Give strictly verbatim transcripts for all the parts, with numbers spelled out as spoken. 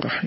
الرحيم.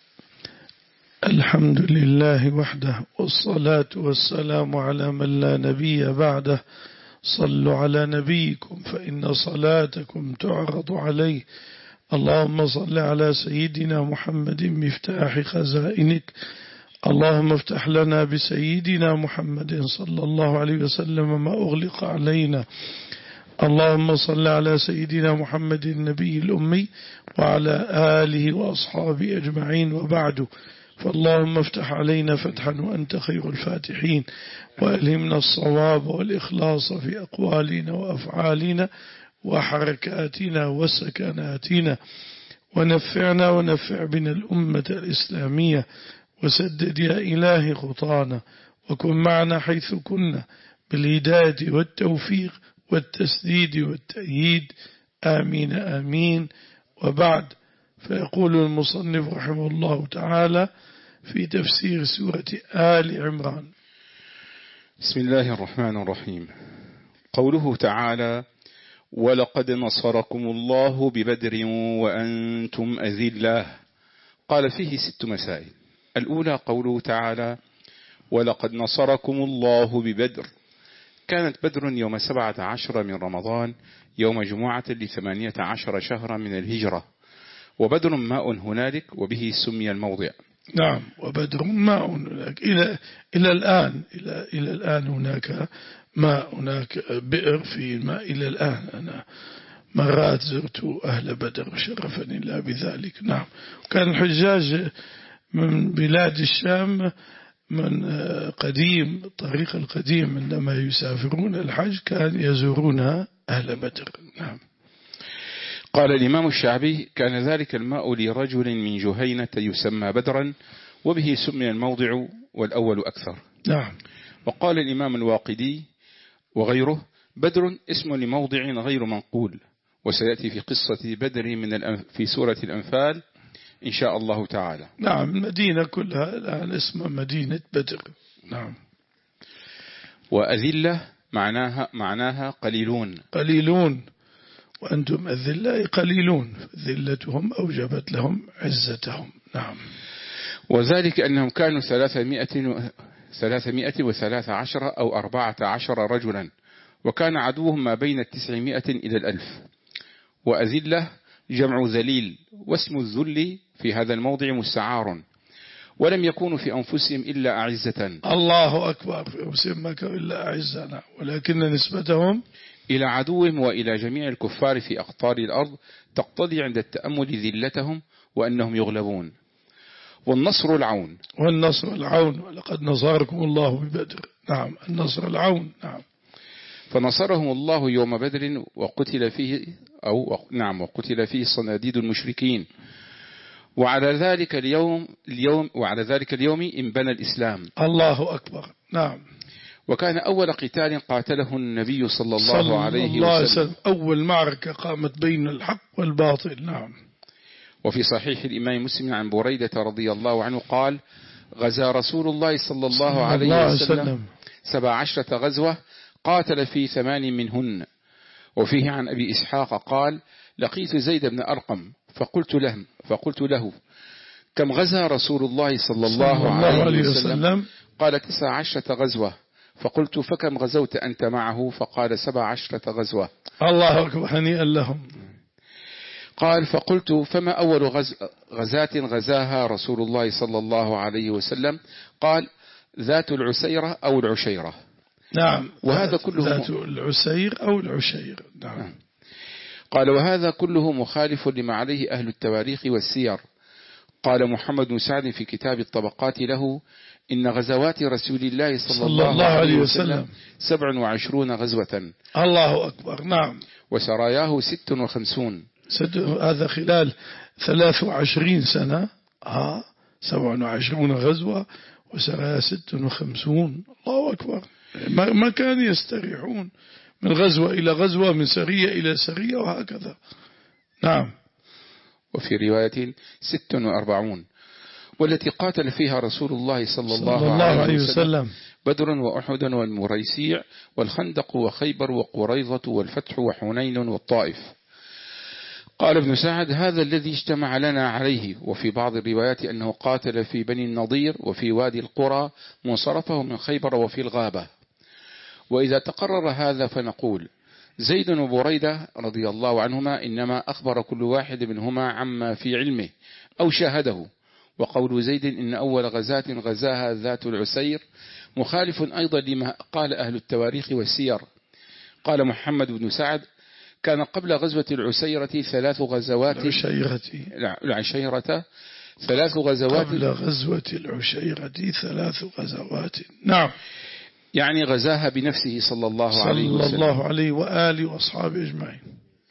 الحمد لله وحده، والصلاة والسلام على من لا نبي بعده. صلوا على نبيكم فإن صلاتكم تعرض عليه. اللهم صل على سيدنا محمد مفتاح خزائنك. اللهم افتح لنا بسيدنا محمد صلى الله عليه وسلم ما أغلق علينا. اللهم صل على سيدنا محمد النبي الأمي وعلى آله وأصحابه أجمعين، وبعد. فاللهم افتح علينا فتحا وأنت خير الفاتحين، وألهمنا الصواب والإخلاص في أقوالنا وأفعالنا وحركاتنا وسكناتنا، ونفعنا ونفع بنا الأمة الإسلامية، وسدد يا إلهي خطانا، وكن معنا حيث كنا بالهداية والتوفيق والتسديد والتأييد، آمين آمين. وبعد، فيقول المصنف رحمه الله تعالى في تفسير سورة آل عمران: بسم الله الرحمن الرحيم. قوله تعالى: ولقد نصركم الله ببدر وأنتم أذلة. قال فيه ست مسائل. الأولى قوله تعالى: ولقد نصركم الله ببدر. كانت بدر يوم سبعة عشر من رمضان يوم جمعة لثمانية عشر شهرا من الهجرة، وبدر ماء هنالك، وبه سمي الموضع. نعم، وبدر ماء هناك إلى إلى الآن إلى إلى الآن هناك ماء، هناك بئر في الماء إلى الآن. أنا مرات زرت أهل بدر وشرفني الله بذلك. نعم، كان الحجاج من بلاد الشام من قديم، الطريق القديم، عندما يسافرون الحج كان يزورون أهل بدر. نعم. قال الإمام الشعبي: كان ذلك الماء لرجل من جهينة يسمى بدرا، وبه سمي الموضع، والأول أكثر. نعم. وقال الإمام الواقدي وغيره: بدر اسم لموضع غير منقول، وسيأتي في قصة بدر من الأنف في سورة الأنفال إن شاء الله تعالى. نعم، المدينة كلها الآن اسم مدينة بدر. نعم. وأذلة معناها معناها قليلون قليلون وأنتم الذلة قليلون، ذلتهم أوجبت لهم عزتهم. نعم. وذلك أنهم كانوا ثلاثمائة ثلاثمائة وثلاث عشر أو أربعة عشر رجلا، وكان عدوهم ما بين التسعمائة إلى الألف. وأذلة جمع ذليل، واسم الذل في هذا الموضع مستعار، ولم يكونوا في أنفسهم إلا أعزة. الله أكبر، في أنفسهم ما كانوا إلا أعزة، ولكن نسبتهم إلى عدوهم وإلى جميع الكفار في أقطار الأرض تقتضي عند التأمل ذلتهم وأنهم يغلبون. والنصر العون والنصر العون ولقد نصركم الله ببدر. نعم، النصر العون. نعم. فنصرهم الله يوم بدر، وقتل فيه أو نعم وقتل فيه صناديد المشركين. وعلى ذلك اليوم اليوم وعلى ذلك اليوم انبنى الإسلام. الله أكبر. نعم. وكان أول قتال قاتله النبي صلى الله صلى عليه الله وسلم. وسلم أول معركة قامت بين الحق والباطل. نعم. وفي صحيح الإمام مسلم عن بريدة رضي الله عنه قال: غزا رسول الله صلى الله صلى عليه الله وسلم وسلم سبع عشرة غزوة، قاتل في ثمان منهن. وفيه عن أبي إسحاق قال: لقيت زيد بن أرقم فقلت له فقلت له كم غزا رسول الله صلى الله, صلى الله عليه, عليه وسلم؟, وسلم قال: تسع عشرة غزوة. فقلت: فكم غزوت أنت معه؟ فقال: سبع عشرة غزوة. الله أكبر، هنيئا لهم. قال: فقلت: فما أول غز... غزاة غزاها رسول الله صلى الله عليه وسلم؟ قال: ذات العسيرة أو العشيرة. نعم، وهذا كله ذات العسير أو العشير. نعم. نعم. قال: وهذا كله مخالف لما عليه أهل التواريخ والسير. قال محمد بن سعد في كتاب الطبقات له: إن غزوات رسول الله صلى, صلى الله, الله عليه وسلم سبع وعشرون غزوة. الله أكبر. نعم. وسراياه ست وخمسون. هذا خلال ثلاث وعشرين سنة. آه سبع وعشرون غزوة وسرايا ست وخمسون. الله أكبر. ما, ما كانوا يستريحون من غزوة إلى غزوة، من سرية إلى سرية، وهكذا. نعم. وفي رواية ست وأربعون، والتي قاتل فيها رسول الله صلى الله, صلى الله عليه وسلم بدر وأحد والمريسيع والخندق وخيبر وقريظة والفتح وحنين والطائف. قال ابن سعد: هذا الذي اجتمع لنا عليه. وفي بعض الروايات أنه قاتل في بني النضير وفي وادي القرى منصرفه من خيبر وفي الغابة. وإذا تقرر هذا فنقول: زيد وبريدة رضي الله عنهما إنما أخبر كل واحد منهما عما في علمه أو شاهده. وقول زيد إن أول غزاة غزاها ذات العسير مخالف أيضا لما قال أهل التواريخ والسير. قال محمد بن سعد: كان قبل غزوة العسيرة ثلاث غزوات العشيرة العشيرة ثلاث غزوات قبل غزوة العشيرة ثلاث غزوات. نعم، يعني غزاها بنفسه صلى الله عليه وسلم صلى الله عليه وآله وأصحابه أجمعين.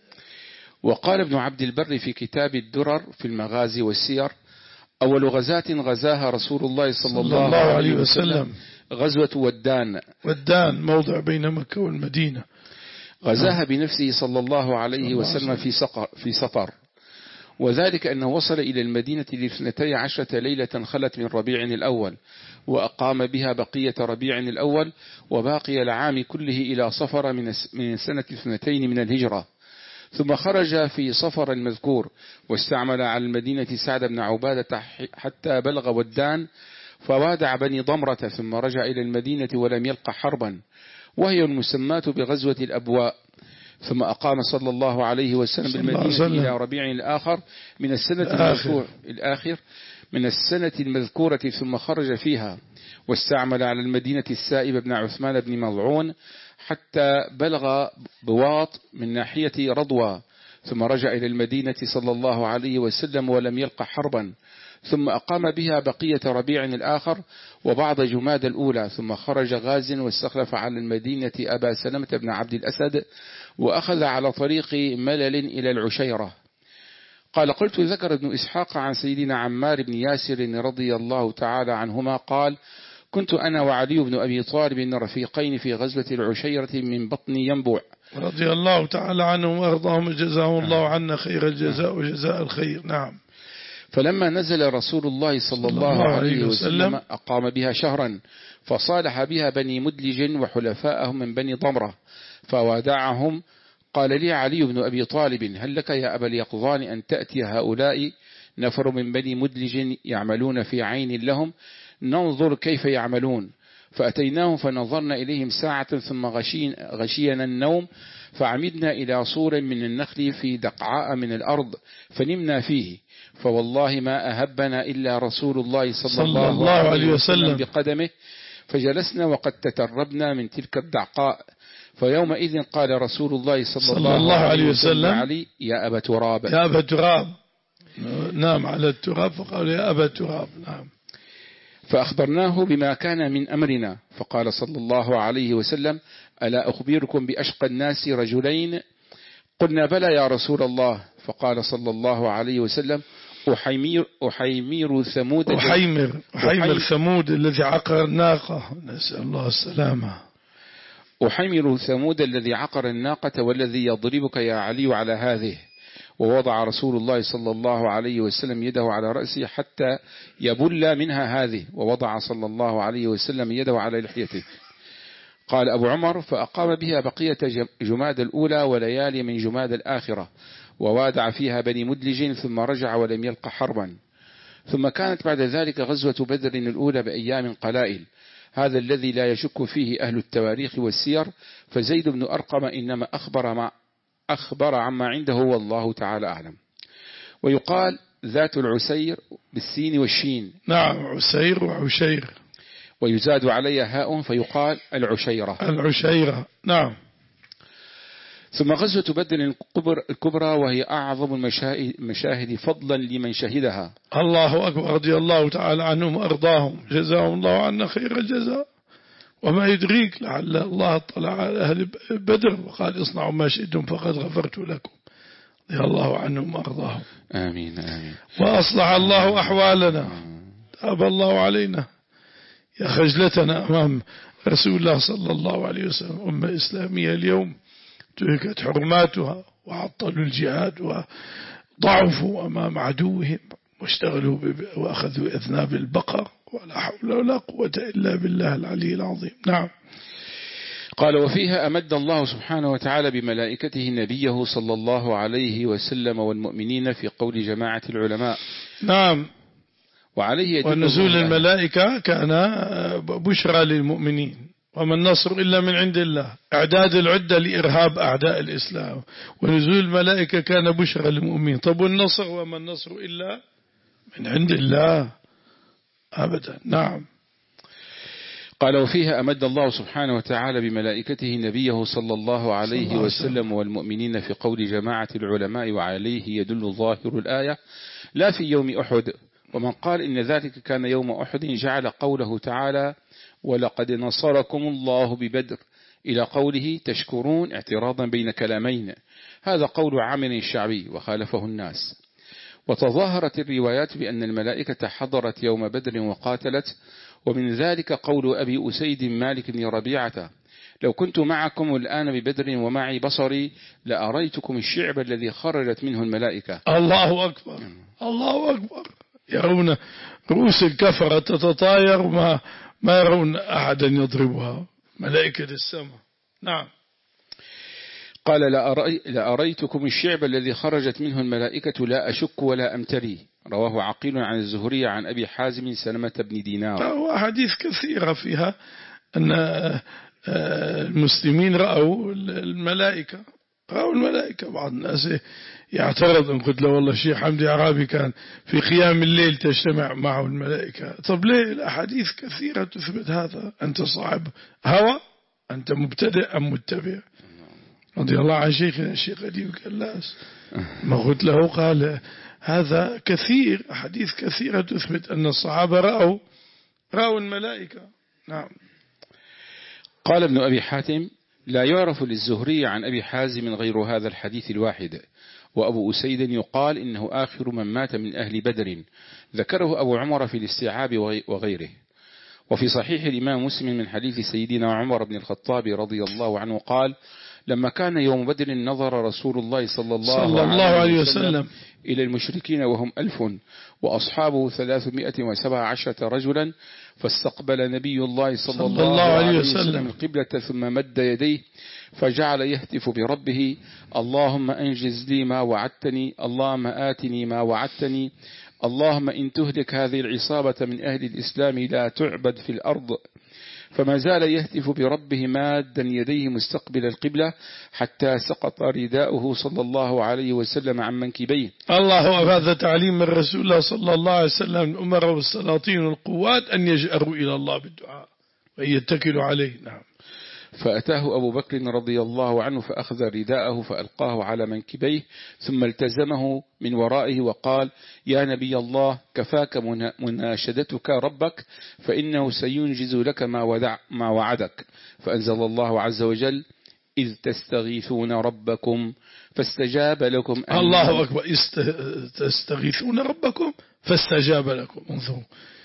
وقال ابن عبد البر في كتاب الدرر في المغازي والسير: أول غزاة غزاها رسول الله صلى, صلى الله, الله عليه وسلم غزوة ودان. ودان موضع بين مكة والمدينة. غزاها بنفسه صلى الله عليه وسلم في في سفر، وذلك أنه وصل إلى المدينة لاثنتي عشرة ليلة خلت من ربيع الأول، وأقام بها بقية ربيع الأول وباقي العام كله إلى صفر من سنة اثنتين من الهجرة. ثم خرج في صفر المذكور واستعمل على المدينة سعد بن عبادة حتى بلغ ودان فوادع بني ضمرة، ثم رجع إلى المدينة ولم يلق حربا، وهي المسماة بغزوة الأبواء. ثم أقام صلى الله عليه وسلم بالمدينة إلى ربيع الآخر من السنة الآخر, الآخر من السنة المذكورة، ثم خرج فيها واستعمل على المدينة السائب بن عثمان بن مضعون حتى بلغ بواط من ناحية رضوى، ثم رجع إلى المدينة صلى الله عليه وسلم ولم يلق حربا. ثم أقام بها بقية ربيع الآخر وبعض جماد الأولى، ثم خرج غاز واستخلف على المدينة أبا سلمة بن عبد الأسد، وأخذ على طريق ملل إلى العشيرة. قال: قلت: ذكر ابن إسحاق عن سيدنا عمار بن ياسر رضي الله تعالى عنهما قال: كنت أنا وعلي بن أبي طالب رفيقين في غزوة العشيرة من بطن ينبوع رضي الله تعالى عنهم وأرضاهم، جزاهم الله عنا خير الجزاء وجزاء الخير. نعم. فلما نزل رسول الله صلى الله عليه وسلم أقام بها شهرا، فصالح بها بني مدلج وحلفاءهم من بني ضمرة فوادعهم. قال لي علي بن أبي طالب: هل لك يا أبا اليقظان أن تأتي هؤلاء نفر من بني مدلج يعملون في عين لهم ننظر كيف يعملون؟ فأتيناهم فنظرنا إليهم ساعة ثم غشينا النوم، فعمدنا إلى صور من النخل في دقعاء من الأرض فنمنا فيه، فوالله ما أهبنا إلا رسول الله صلى, صلى الله, الله عليه وسلم بقدمه، فجلسنا وقد تتربنا من تلك الدعقاء. فيومئذ قال رسول الله صلى, صلى الله, الله عليه وسلم علي: يا أبا تراب، يا أبا تراب. نام على التراب فقال: يا أبا تراب. نعم. فأخبرناه بما كان من أمرنا، فقال صلى الله عليه وسلم: ألا أخبركم بأشقى الناس رجلين؟ قلنا: بلى يا رسول الله. فقال صلى الله عليه وسلم: أحيمير, أحيمير ثمود أحيمر, أحيمر ثمود الذي عقر الناقة، نسأل الله السلامة. أحيمر ثمود الذي عقر الناقة والذي يضربك يا علي على هذه. ووضع رسول الله صلى الله عليه وسلم يده على رأسه حتى يبل منها هذه، ووضع صلى الله عليه وسلم يده على لحيته. قال أبو عمر: فأقام بها بقية جماد الأولى وليالي من جماد الآخرة، ووادع فيها بني مدلج، ثم رجع ولم يلق حربا. ثم كانت بعد ذلك غزوة بدر الأولى بأيام قلائل، هذا الذي لا يشك فيه أهل التواريخ والسير. فزيد بن أرقم إنما أخبر مع أخبر عما عنده والله تعالى أعلم. ويقال ذات العسير بالسين والشين. نعم، عسير وعشير. ويزاد عليها هاء فيقال العشيرة. العشيرة. نعم. ثم غزوة بدر الكبرى وهي أعظم المشاهد فضلا لمن شهدها. الله أكبر، رضي الله تعالى عنهم وأرضاهم، جزاهم الله عنا خير الجزاء. وما يدريك لعل الله اطلع على أهل بدر وقال: اصنعوا ما شئتم فقد غفرت لكم، رضي الله عنهم وأرضاهم. آمين آمين. وأصلح الله أحوالنا، تاب الله علينا. يا خجلتنا أمام رسول الله صلى الله عليه وسلم، أمة إسلامية اليوم تهكت حرماتها وعطلوا الجهاد وضعفوا أمام عدوهم واشتغلوا وأخذوا أذناب البقر، ولا حول ولا قوة إلا بالله العلي العظيم. نعم. قال وفيها أمد الله سبحانه وتعالى بملائكته نبيه صلى الله عليه وسلم والمؤمنين في قول جماعة العلماء. نعم. وعليه ونزول الملائكة كان بشرى للمؤمنين، وما النصر إلا من عند الله، إعداد العدة لإرهاب أعداء الإسلام، ونزول الملائكة كان بشرى للمؤمنين. طب والنصر، وما النصر إلا من عند الله أبدا. نعم. قال وفيها أمد الله سبحانه وتعالى بملائكته نبيه صلى الله عليه وسلم والمؤمنين في قول جماعة العلماء، وعليه يدل ظاهر الآية لا في يوم أحد. ومن قال إن ذلك كان يوم أحد جعل قوله تعالى ولقد نصركم الله ببدر إلى قوله تشكرون اعتراضا بين كلامين، هذا قول عامر شعبي وخالفه الناس. وتظاهرت الروايات بأن الملائكة حضرت يوم بدر وقاتلت، ومن ذلك قول أبي أسيد مالك بن ربيعة لو كنت معكم الآن ببدر ومعي بصري لأريتكم الشعب الذي خرجت منه الملائكة. الله أكبر، الله أكبر. يرون رؤوس الكفرة تتطاير ما ما يرون أحدا يضربها، ملائكة السماء. نعم. قال لأري لأريتكم الشعب الذي خرجت منه الملائكة لا أشك ولا أمتري. رواه عقيل عن الزهري عن أبي حازم سلمة بن دينار. وأحاديث كثيرة فيها أن المسلمين رأوا الملائكة، رأوا الملائكة. بعض الناس يعترض إن قلت له والله الشيخ حمدي عرابي كان في قيام الليل تجتمع معه الملائكة. طب ليه؟ الأحاديث كثيرة تثبت هذا. أنت صاحب هوى؟ أنت مبتدئ أم متبع؟ رضي الله عن شيخنا الشيخ أديب كلاس ما قلت له قال هذا كثير، أحاديث كثيرة تثبت أن الصحابة رأوا رأوا الملائكة. نعم. قال ابن أبي حاتم لا يعرف للزهري عن أبي حازم غير هذا الحديث الواحد. وأبو أسيد يقال إنه آخر من مات من أهل بدر، ذكره أبو عمر في الاستيعاب وغيره. وفي صحيح الإمام مسلم من حديث سيدنا عمر بن الخطاب رضي الله عنه قال لما كان يوم بدر نظر رسول الله صلى الله, صلى الله عليه وسلم, وسلم إلى المشركين وهم ألف وأصحابه ثلاثمائة وسبع عشرة رجلا، فاستقبل نبي الله صلى, صلى الله, الله عليه وسلم القبلة ثم مد يديه فجعل يهتف بربه اللهم أنجز لي ما وعدتني، اللهم آتني ما وعدتني، اللهم إن تهلك هذه العصابة من أهل الإسلام لا تعبد في الأرض. فما زال يهتف بربه مادا يديه مستقبل القبلة حتى سقط رداؤه صلى الله عليه وسلم عن منكبيه. الله. هذا تعليم من رسول الله صلى الله عليه وسلم الأمر والسلاطين والقوات أن يجأروا إلى الله بالدعاء وأن يتكلوا عليه. نعم. فأتاه أبو بكر رضي الله عنه فأخذ رداءه فألقاه على منكبيه ثم التزمه من ورائه وقال يا نبي الله كفاك مناشدتك ربك فإنه سينجز لك ما, ودع ما وعدك. فأنزل الله عز وجل إذ تستغيثون ربكم فاستجاب لكم. الله أكبر. تستغيثون ربكم فاستجاب لكم. انظروا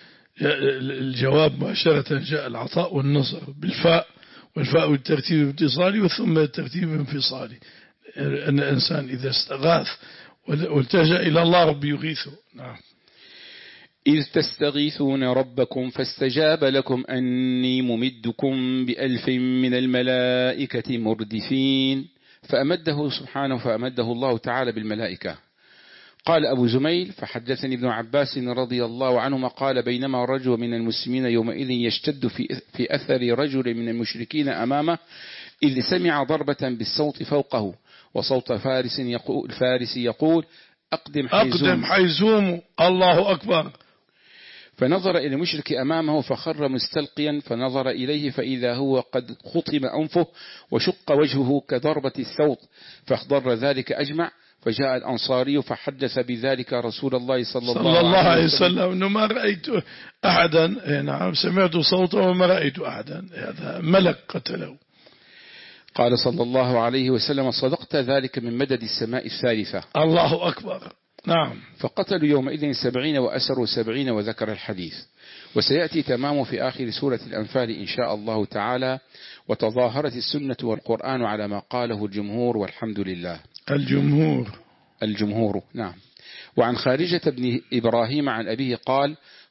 الجواب مباشرة جاء العطاء والنصر بالفاء، والفاء الترتيب اتصالي وثم الترتيب انفصالي. أن الإنسان إذا استغاث والتجأ إلى الله رب يغيثه. نعم. إذ تستغيثون ربكم فاستجاب لكم أني ممدكم بألف من الملائكة مردفين. فأمده سبحانه فأمده الله تعالى بالملائكة. قال أبو زميل فحدثني ابن عباس رضي الله عنهما قال بينما رجل من المسلمين يومئذ يشتد في, في أثر رجل من المشركين أمامه إذ سمع ضربة بالصوت فوقه وصوت فارس يقول, فارس يقول أقدم حيزوم, أقدم حيزوم. الله أكبر. فنظر إلى المشرك أمامه فخر مستلقيا فنظر إليه فإذا هو قد خطم أنفه وشق وجهه كضربة الصوت فاخضر ذلك أجمع. فجاء الأنصاري فحدث بذلك رسول الله صلى, صلى الله, الله عليه وسلم أنه ما رأيت أحدا. نعم سمعت صوته وما رأيت أحدا، هذا ملك قتله. قال صلى الله عليه وسلم صدقت ذلك من مدد السماء الثالثة. الله أكبر. نعم. فقتلوا يومئذ سبعين وأسروا سبعين وذكر الحديث. وسيأتي تمامه في آخر سورة الأنفال إن شاء الله تعالى. وتظاهرت السنة والقرآن على ما قاله الجمهور والحمد لله. الجمهور الجمهور نعم. وعن خارجة بن إبراهيم عن أبيه قال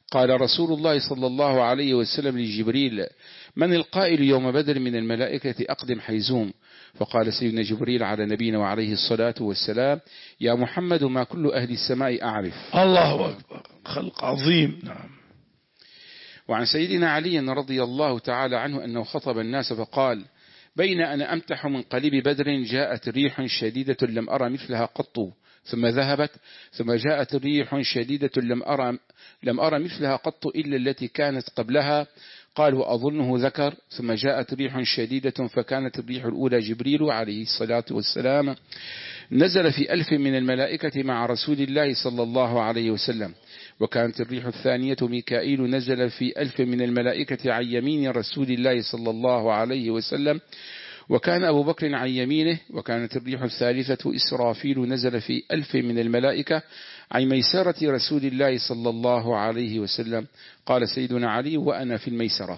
قال رسول الله صلى الله عليه وسلم لجبريل: من القائل يوم بدر من الملائكة أقدم حيزوم؟ فقال سيدنا جبريل على نبينا وعليه الصلاة والسلام: يا محمد ما كل أهل السماء أعرف. الله أكبر، خلق عظيم. نعم. وعن سيدنا علي رضي الله تعالى عنه أنه خطب الناس فقال: بين أنا أمتح من قليب بدر جاءت ريح شديدة لم أرى مثلها قط ثم ذهبت، ثم جاءت ريح شديدة لم أرى لم أرى مثلها قط إلا التي كانت قبلها. قال: وأظنه ذكر. ثم جاءت ريح شديدة فكانت الريح الأولى جبريل عليه الصلاة والسلام نزل في ألف من الملائكة مع رسول الله صلى الله عليه وسلم. وكانت الريح الثانية ميكائيل نزل في ألف من الملائكة عن يمين رسول الله صلى الله عليه وسلم، وكان أبو بكر عن يمينه. وكانت الريح الثالثة إسرافيل نزل في ألف من الملائكة عن ميسرة رسول الله صلى الله عليه وسلم. قال سيدنا علي: وأنا في الميسرة.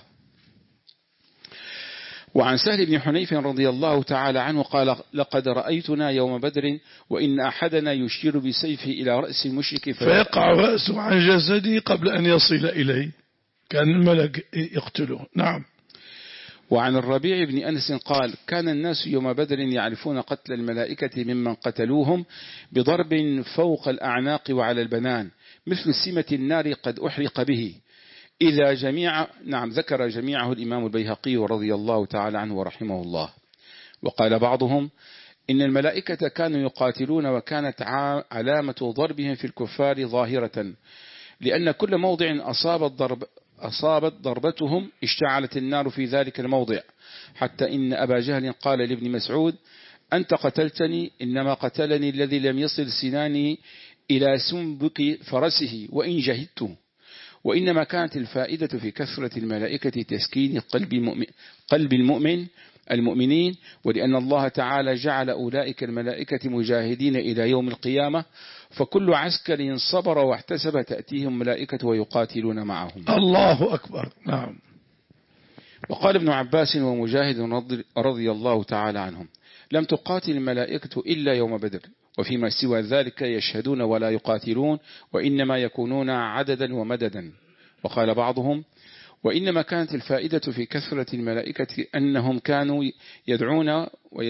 وعن سهل بن حنيف رضي الله تعالى عنه قال: لقد رأيتنا يوم بدر وإن أحدنا يشير بسيفه إلى رأس المشرك فيقع رأسه عن جسده قبل أن يصل إليه، كان الملك يقتله. نعم. وعن الربيع بن أنس قال: كان الناس يوم بدر يعرفون قتل الملائكة ممن قتلوهم بضرب فوق الأعناق وعلى البنان مثل سمة النار قد أحرق به. إذا جميع نعم ذكر جميعه الإمام البيهقي رضي الله تعالى عنه ورحمه الله. وقال بعضهم: إن الملائكة كانوا يقاتلون وكانت علامة ضربهم في الكفار ظاهرة، لأن كل موضع أصابت ضرب أصابت ضربتهم اشتعلت النار في ذلك الموضع، حتى إن أبا جهل قال لابن مسعود: أنت قتلتني، إنما قتلني الذي لم يصل سناني إلى سنبك فرسه وإن جهدته. وإنما كانت الفائدة في كثرة الملائكة تسكين قلب المؤمن, قلب المؤمن المؤمنين، ولأن الله تعالى جعل أولئك الملائكة مجاهدين إلى يوم القيامة، فكل عسكر صبر واحتسب تأتيهم ملائكة ويقاتلون معهم. الله أكبر. نعم. وقال ابن عباس ومجاهد رضي الله تعالى عنهم: لم تقاتل الملائكة إلا يوم بدر، وفيما سوى ذلك يشهدون ولا يقاتلون، وإنما يكونون عددا ومددا. وقال بعضهم: وإنما كانت الفائدة في كثرة الملائكة أنهم كانوا يدعون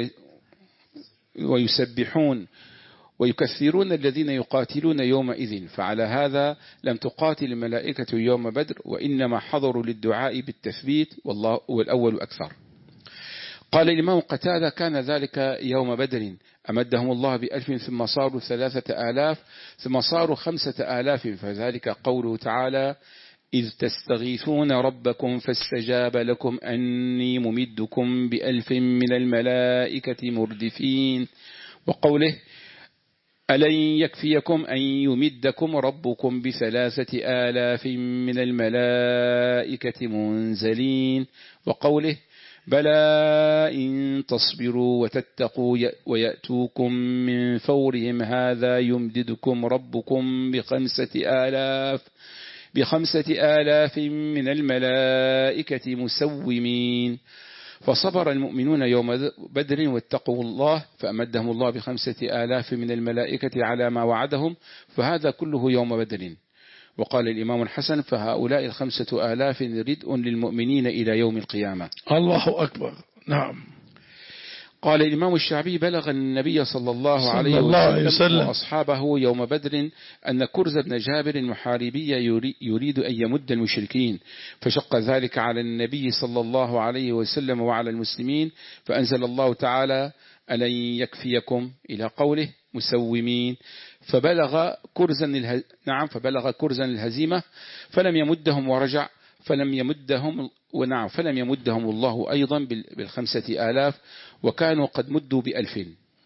ويسبحون ويكثرون الذين يقاتلون يومئذ، فعلى هذا لم تقاتل الملائكة يوم بدر، وإنما حضروا للدعاء بالتثبيت، والله والأول أكثر. قال الإمام قتادة: كان ذلك يوم بدر، أمدهم الله بألف ثم صاروا ثلاثة آلاف ثم صاروا خمسة آلاف، فذلك قوله تعالى: إذ تستغيثون ربكم فاستجاب لكم أني ممدكم بألف من الملائكة مردفين. وقوله: ألن يكفيكم أن يمدكم ربكم بثلاثة آلاف من الملائكة منزلين. وقوله: بلى إن تصبروا وتتقوا ويأتوكم من فورهم هذا يمددكم ربكم بخمسة آلاف بخمسة آلاف من الملائكة مسومين. فصبر المؤمنون يوم بدر واتقوا الله فأمدهم الله بخمسة آلاف من الملائكة على ما وعدهم، فهذا كله يوم بدر. وقال الإمام الحسن: فهؤلاء الخمسة آلاف ردء للمؤمنين إلى يوم القيامة. الله أكبر. نعم. قال الإمام الشعبي: بلغ النبي صلى الله صلى عليه الله وسلم, وسلم وأصحابه يوم بدر أن كرز بن جابر المحاربي يريد أن يمد المشركين، فشق ذلك على النبي صلى الله عليه وسلم وعلى المسلمين، فأنزل الله تعالى: ألن يكفيكم إلى قوله مسومين. فبلغ كرزا اله... نعم فبلغ كرزا الهزيمة فلم يمدهم ورجع، فلم يمدهم ونعم فلم يمدهم الله أيضا بالخمسة آلاف، وكانوا قد مدوا بألف.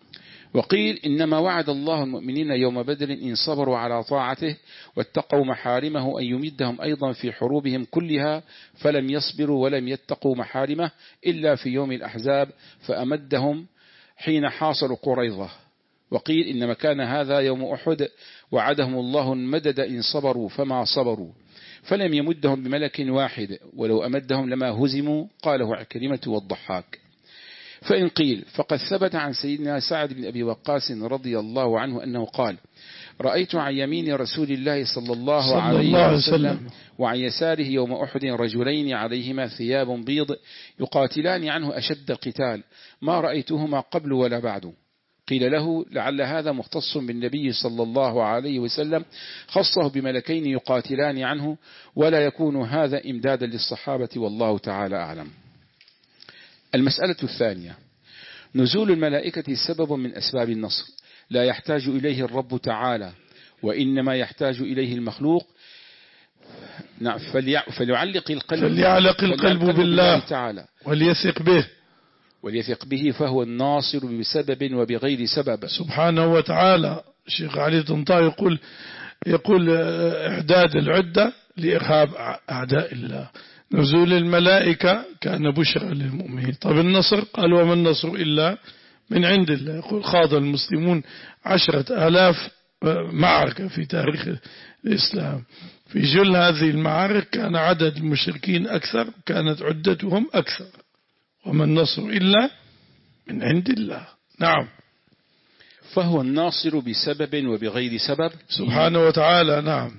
وقيل: إنما وعد الله المؤمنين يوم بدر إن صبروا على طاعته واتقوا محارمه أن يمدهم أيضا في حروبهم كلها، فلم يصبروا ولم يتقوا محارمه إلا في يوم الأحزاب، فأمدهم حين حاصروا قريظة. وقيل: إنما كان هذا يوم أحد، وعدهم الله المدد إن صبروا فما صبروا، فلم يمدهم بملك واحد، ولو أمدهم لما هزموا. قاله عكرمة والضحاك. فإن قيل: فقد ثبت عن سيدنا سعد بن أبي وقاص رضي الله عنه أنه قال: رأيت عن يمين رسول الله صلى الله صلى عليه الله عليه وسلم وسلم وعن يساره يوم أحد رجلين عليهما ثياب بيض يقاتلان عنه أشد القتال ما رأيتهما قبل ولا بعد. قيل له لعل هذا مختص بالنبي صلى الله عليه وسلم خصه بملكين يقاتلان عنه ولا يكون هذا إمدادا للصحابة والله تعالى أعلم. المسألة الثانية: نزول الملائكة سبب من أسباب النصر لا يحتاج إليه الرب تعالى وإنما يحتاج إليه المخلوق. نعم، فليعلق القلب فليعلق القلب بالله تعالى وليثق به وليثق به فهو الناصر بسبب وبغير سبب سبحانه وتعالى. الشيخ علي طنطاوي يقول يقول إعداد العدة لإرهاب أعداء الله. نزول الملائكة كان بشرى للمؤمنين. طب النصر قال وما النصر إلا من عند الله. يقول خاض المسلمون عشرة آلاف معركة في تاريخ الإسلام. في جل هذه المعارك كان عدد المشركين أكثر كانت عدتهم أكثر وما النصر إلا من عند الله. نعم، فهو الناصر بسبب وبغير سبب سبحانه وتعالى. نعم،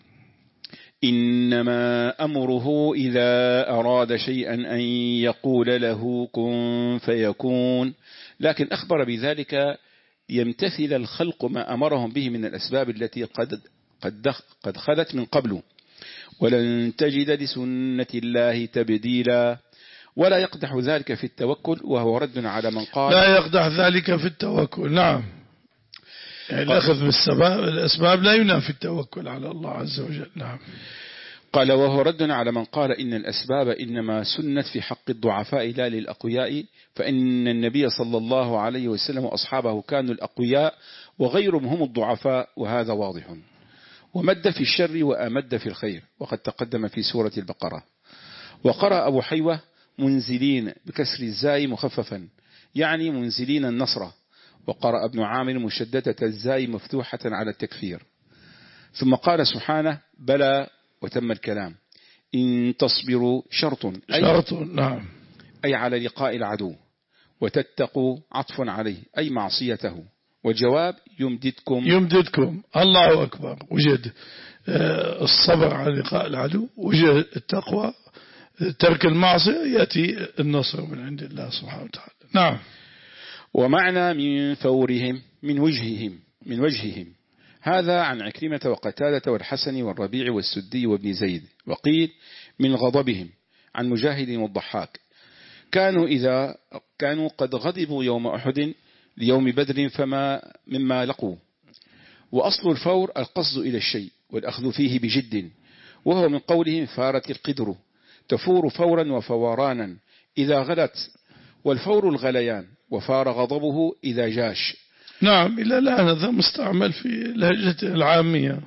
إنما أمره إذا أراد شيئا أن يقول له كن فيكون. لكن أخبر بذلك يمتثل الخلق ما أمرهم به من الأسباب التي قد قد قد خلت من قبل. ولن تجد لسنة الله تبديلا. ولا يقدح ذلك في التوكل وهو رد على من قال لا يقدح ذلك في التوكل. نعم، يعني الأخذ بالأسباب لا ينافي التوكل على الله عز وجل. نعم. قال وهو رد على من قال إن الأسباب إنما سنت في حق الضعفاء لا للأقوياء، فإن النبي صلى الله عليه وسلم وأصحابه كانوا الأقوياء وغيرهم هم الضعفاء، وهذا واضح. ومد في الشر وأمد في الخير، وقد تقدم في سورة البقرة. وقرأ أبو حيوة منزلين بكسر الزاي مخففا يعني منزلين النصر. وقرأ ابن عامر مشددة الزاي مفتوحة على التكفير. ثم قال سبحانه بلى وتم الكلام إن تصبروا شرط أي, شرط نعم أي على لقاء العدو، وتتقوا عطف عليه أي معصيته، والجواب يمددكم يمددكم. الله أكبر. وجد الصبر على لقاء العدو، وجد التقوى، ترك المعصية، يأتي النصر من عند الله سبحانه وتعالى. نعم. ومعنى من فورهم من وجههم من وجههم هذا عن عكرمة وقتادة والحسن والربيع والسدي وابن زيد. وقيل من غضبهم عن مجاهد والضحاك. كانوا إذا كانوا قد غضبوا يوم أحد ليوم بدر فما مما لقوا. وأصل الفور القصد إلى الشيء والأخذ فيه بجد، وهو من قولهم فارت القدر تفور فورا وفورانا إذا غلت، والفور الغليان، وفار غضبه إذا جاش. نعم، إلى الآن هذا مستعمل في لهجة العامية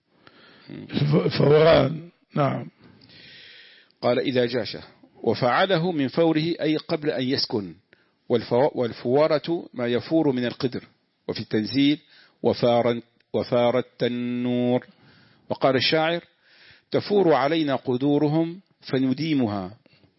فوران. نعم. قال إذا جاش. وفعله من فوره أي قبل أن يسكن، والفوارة ما يفور من القدر. وفي التنزيل وفارت, وفارت التنور. وقال الشاعر تفور علينا قدورهم فنديمها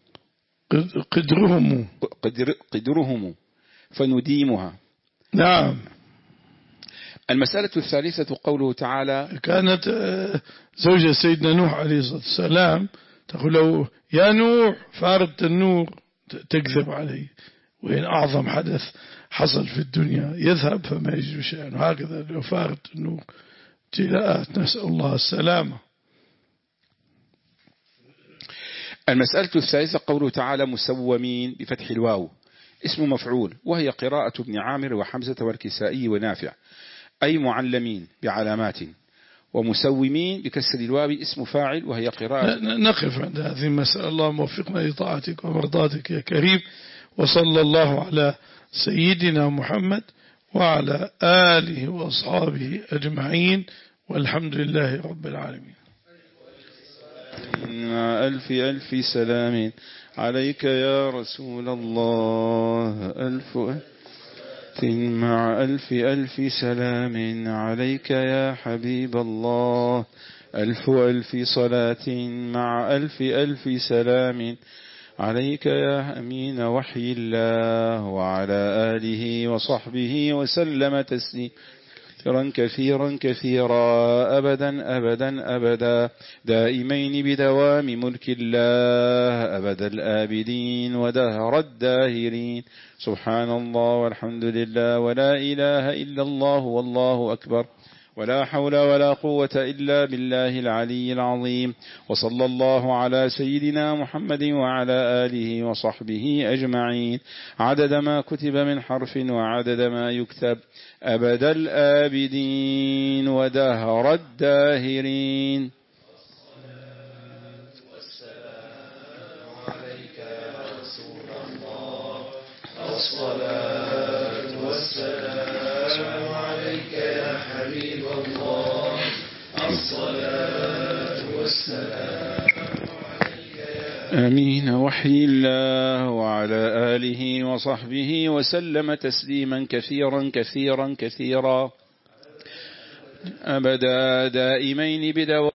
قدرهم قدر قدرهم فنديمها. نعم. المسألة الثالثة قوله تعالى كانت زوجة سيدنا نوح عليه الصلاة والسلام تقول له يا نوح فارت النور، تكذب عليه، وإن أعظم حدث حصل في الدنيا يذهب فما يجد شيئا. هكذا لو فارت النور ابتلاءات، نسأل الله السلامة. المسألة الثالثة قوله تعالى مسومين بفتح الواو اسم مفعول، وهي قراءة ابن عامر وحمزة والكسائي ونافع، أي معلمين بعلامات. ومسومين بكسر الواو اسم فاعل، وهي قراءة. نقف عند هذه المسألة. الله موفقنا لطاعتك ومرضاتك يا كريم. وصلى الله على سيدنا محمد وعلى آله وأصحابه أجمعين، والحمد لله رب العالمين. مع ألف ألف سلام عليك يا رسول الله، ألف ألف مع ألف ألف سلام عليك يا حبيب الله، ألف ألف صلاة مع ألف ألف سلام عليك يا أمين وحي الله، وعلى آله وصحبه وسلم تسليما كثيرا كثيرا كثيرا أبدا أبدا أبدا دائمين بدوام ملك الله أبد الآبدين ودهر الداهرين. سبحان الله والحمد لله ولا إله إلا الله والله أكبر ولا حول ولا قوة إلا بالله العلي العظيم. وصلى الله على سيدنا محمد وعلى آله وصحبه أجمعين عدد ما كتب من حرف وعدد ما يكتب أبد الآبدين ودهر الداهرين. الصلاة والسلام عليك يا حبيب الله. الصلاة والسلام عليك يا آمين. وحي الله وعلى آله وصحبه وسلم تسليما كثيرا كثيرا كثيرا أبدا دائمين بدوام